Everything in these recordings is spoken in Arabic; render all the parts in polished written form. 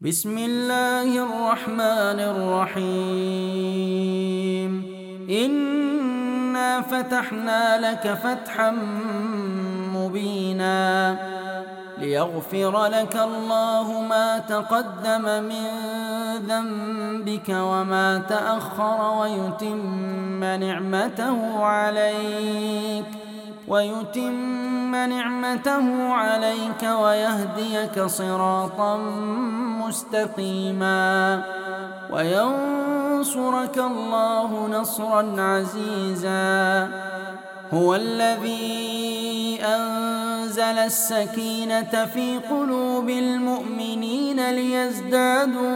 بسم الله الرحمن الرحيم. إنا فتحنا لك فتحا مبينا ليغفر لك الله ما تقدم من ذنبك وما تأخر ويتم نعمته عليك ويهديك صراطا مستقيما وينصرك الله نصرا عزيزا. هو الذي أنزل السكينة في قلوب المؤمنين ليزدادوا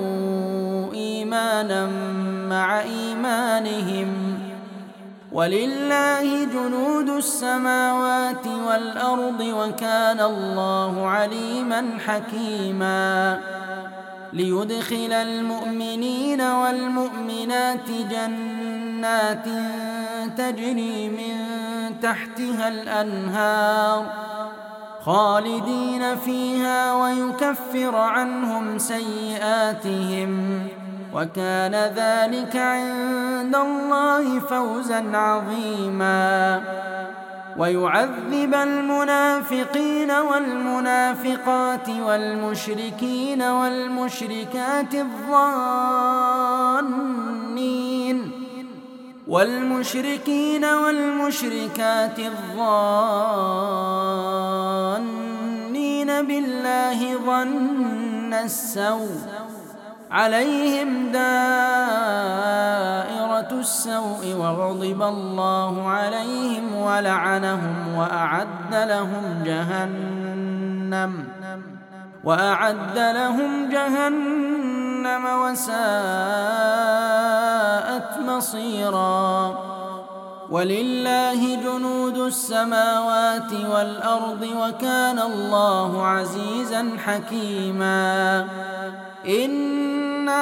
إيمانا مع إيمانهم ولله جنود السماوات والأرض وكان الله عليما حكيما. ليدخل المؤمنين والمؤمنات جنات تجري من تحتها الأنهار خالدين فيها ويكفر عنهم سيئاتهم وكان ذلك عند الله فوزا عظيما. ويعذب المنافقين والمنافقات والمشركين والمشركات الظانين بالله ظن السوء عليهم دائرة السوء وغضب الله عليهم ولعنهم وأعد لهم جهنم وساءت مصيرا. ولله جنود السماوات والأرض وكان الله عزيزا حكيما. إنا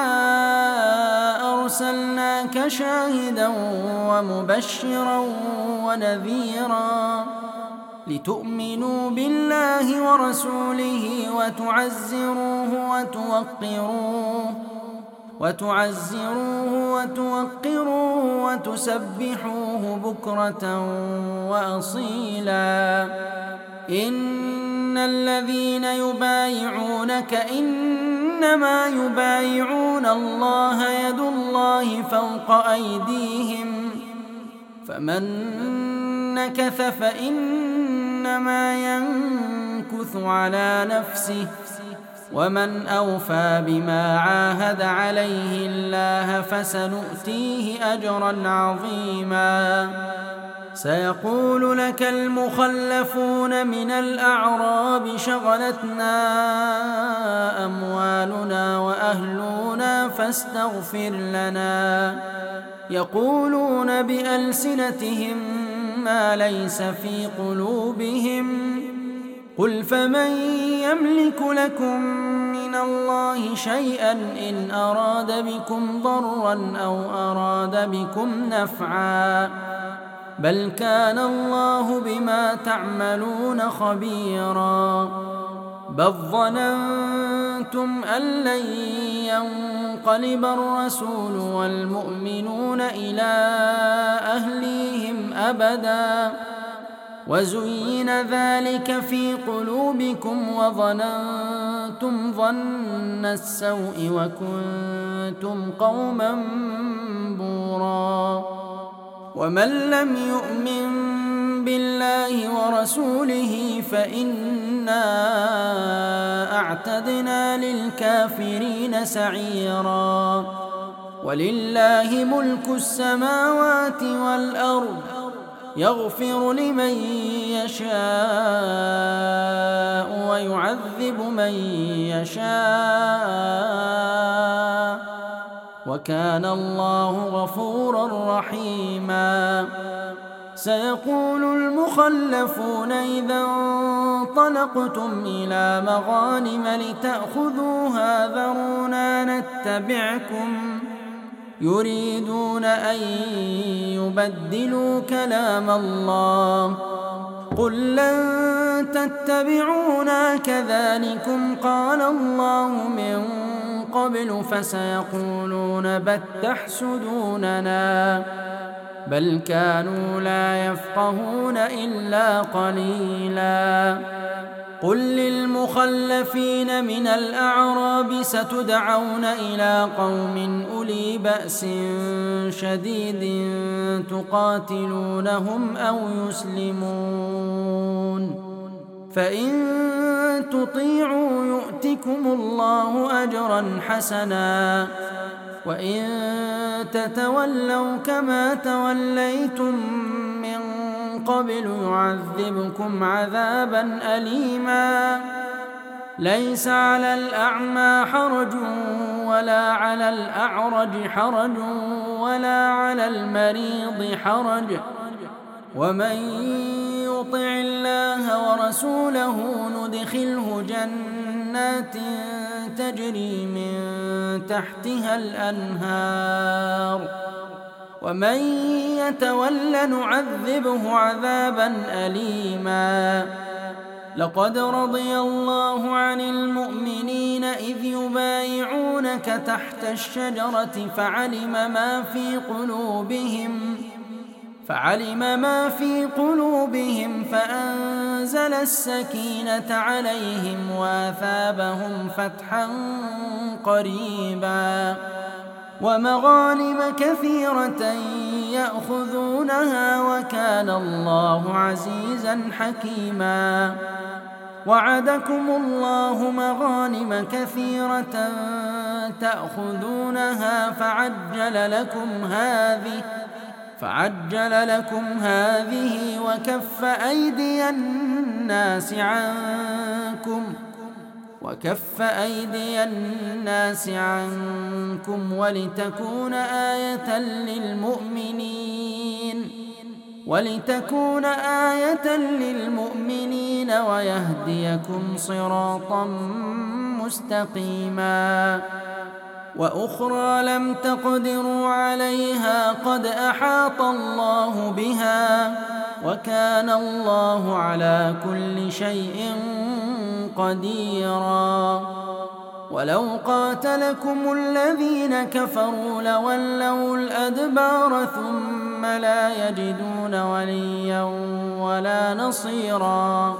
أرسلناك شاهدا ومبشرا ونذيرا لتؤمنوا بالله ورسوله وتعزروه وتوقروه وتسبحوه بكرة وأصيلا. إن الذين يبايعونك إنما يبايعون الله يد الله فوق أيديهم فمن نكث فإنما ينكث على نفسه ومن أوفى بما عاهد عليه الله فسنؤتيه أجرا عظيما. سيقول لك المخلفون من الأعراب شغلتنا أموالنا وأهلنا فاستغفر لنا يقولون بألسنتهم ما ليس في قلوبهم قل فمن يملك لكم من الله شيئا إن أراد بكم ضرا أو أراد بكم نفعا بل كان الله بما تعملون خبيرا. بل ظننتم أن لن ينقلب الرسول والمؤمنون إلى أهليهم أبدا وزين ذلك في قلوبكم وظننتم ظن السوء وكنتم قوما بورا. ومن لم يؤمن بالله ورسوله فإنا أعتدنا للكافرين سعيرا. ولله ملك السماوات والأرض يغفر لمن يشاء ويعذب من يشاء وكان الله غفورا رحيما. سيقول المخلفون إذا انطلقتم إلى مغانم لتأخذوها ذرونا نتبعكم يريدون أن يبدلوا كلام الله قل لن تتبعونا كذلكم قال الله من قبل فسيقولون بل تحسدوننا بل كانوا لا يفقهون إلا قليلا. قل للمخلفين من الأعراب ستدعون إلى قوم أولي بأس شديد تقاتلونهم أو يسلمون فإن تطيعوا يؤتكم الله أجرا حسنا وإن تتولوا كما توليتم من قبل يعذبكم عذابا أليما. ليس على الأعمى حرج ولا على الأعرج حرج ولا على المريض حرج ومن يطع الله ورسوله ندخله جنات تجري من تحتها الأنهار ومن يتول نعذبه عذابا أليما. لقد رضي الله عن المؤمنين إذ يبايعونك تحت الشجرة فعلم ما في قلوبهم فأنزل السكينة عليهم وأثابهم فتحا قريبا ومغانم كثيرة يأخذونها وكان الله عزيزا حكيما. وعدكم الله مغانم كثيرة تأخذونها فعجل لكم هذه وكف أيدي الناس عنكم ولتكون آية للمؤمنين ويهديكم صراطا مستقيما. وأخرى لم تقدروا عليها قد أحاط الله بها وكان الله على كل شيء قديرا. ولو قاتلكم الذين كفروا لولوا الأدبار ثم لا يجدون وليا ولا نصيرا.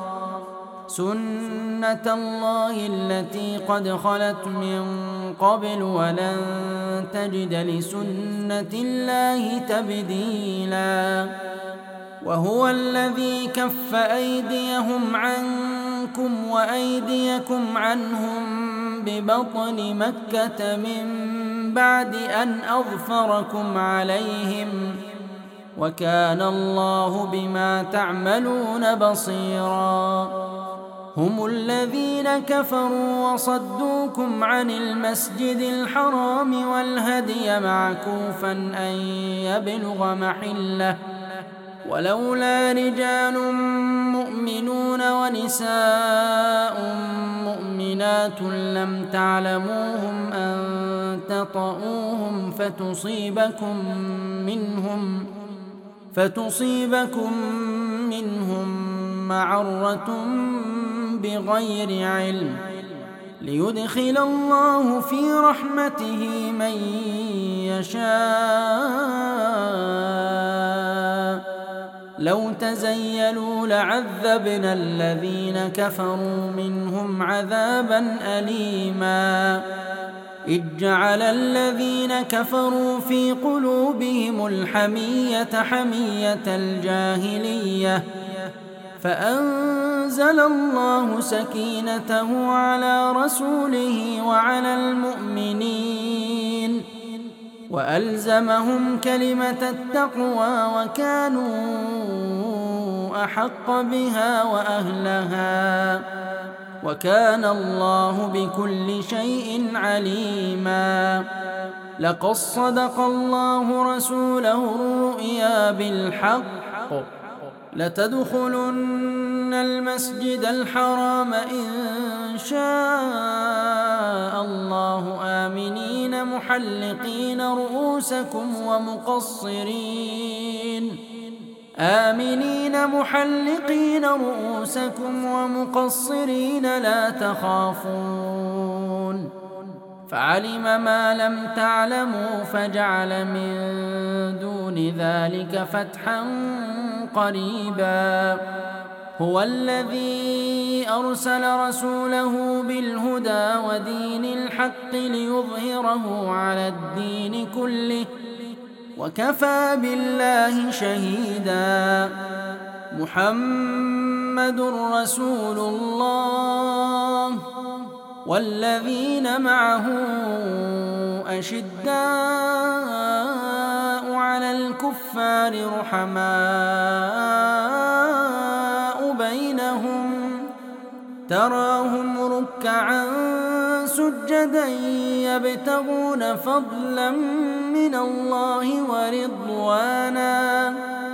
سنة الله التي قد خلت من قبل ولن تجد لسنة الله تبديلا. وهو الذي كف أيديهم عنكم وأيديكم عنهم ببطن مكة من بعد أن أظفركم عليهم وكان الله بما تعملون بصيرا. هم الذين كفروا وصدوكم عن المسجد الحرام والهدي معكوفا أن يبلغ محله ولولا رجال مؤمنون ونساء مؤمنات لم تعلموهم أن تطؤوهم فتصيبكم منهم معرة بغير علم ليدخل الله في رحمته من يشاء. لو تزيلوا لعذبنا الذين كفروا منهم عذابا أليما. إذ جعل الذين كفروا في قلوبهم الحمية حمية الجاهلية فأنزل الله سكينته على رسوله وعلى المؤمنين وألزمهم كلمة التقوى وكانوا أحق بها وأهلها وكان الله بكل شيء عليما. لقد صدق الله رسوله الرؤيا بالحق لتدخلن المسجد الحرام إن شاء الله آمنين محلقين رؤوسكم ومقصرين لا تخافون فعلم ما لم تعلموا فجعل من دون ذلك فتحا قريبا. هو الذي أرسل رسوله بالهدى ودين الحق ليظهره على الدين كله وكفى بالله شهيدا. محمد رسول الله والذين معه أشداء على الكفار رحماء بينهم تراهم ركعا سجدا يبتغون فضلا من الله ورضوانا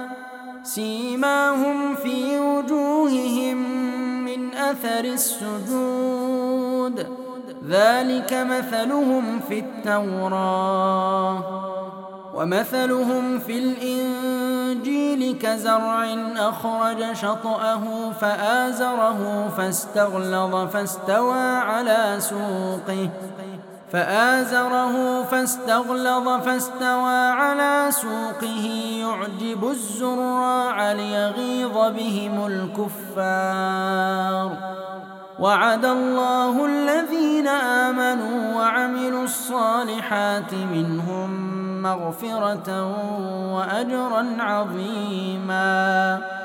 سيماهم في وجوههم من أثر السجود ذلك مثلهم في التوراة ومثلهم في الإنجيل كزرع أخرج شطأه فآزره فاستغلظ فاستوى على سوقه يعجب الزراع ليغيظ بهم الكفار. وعد الله الذين آمنوا وعملوا الصالحات منهم مغفرة وأجرا عظيما.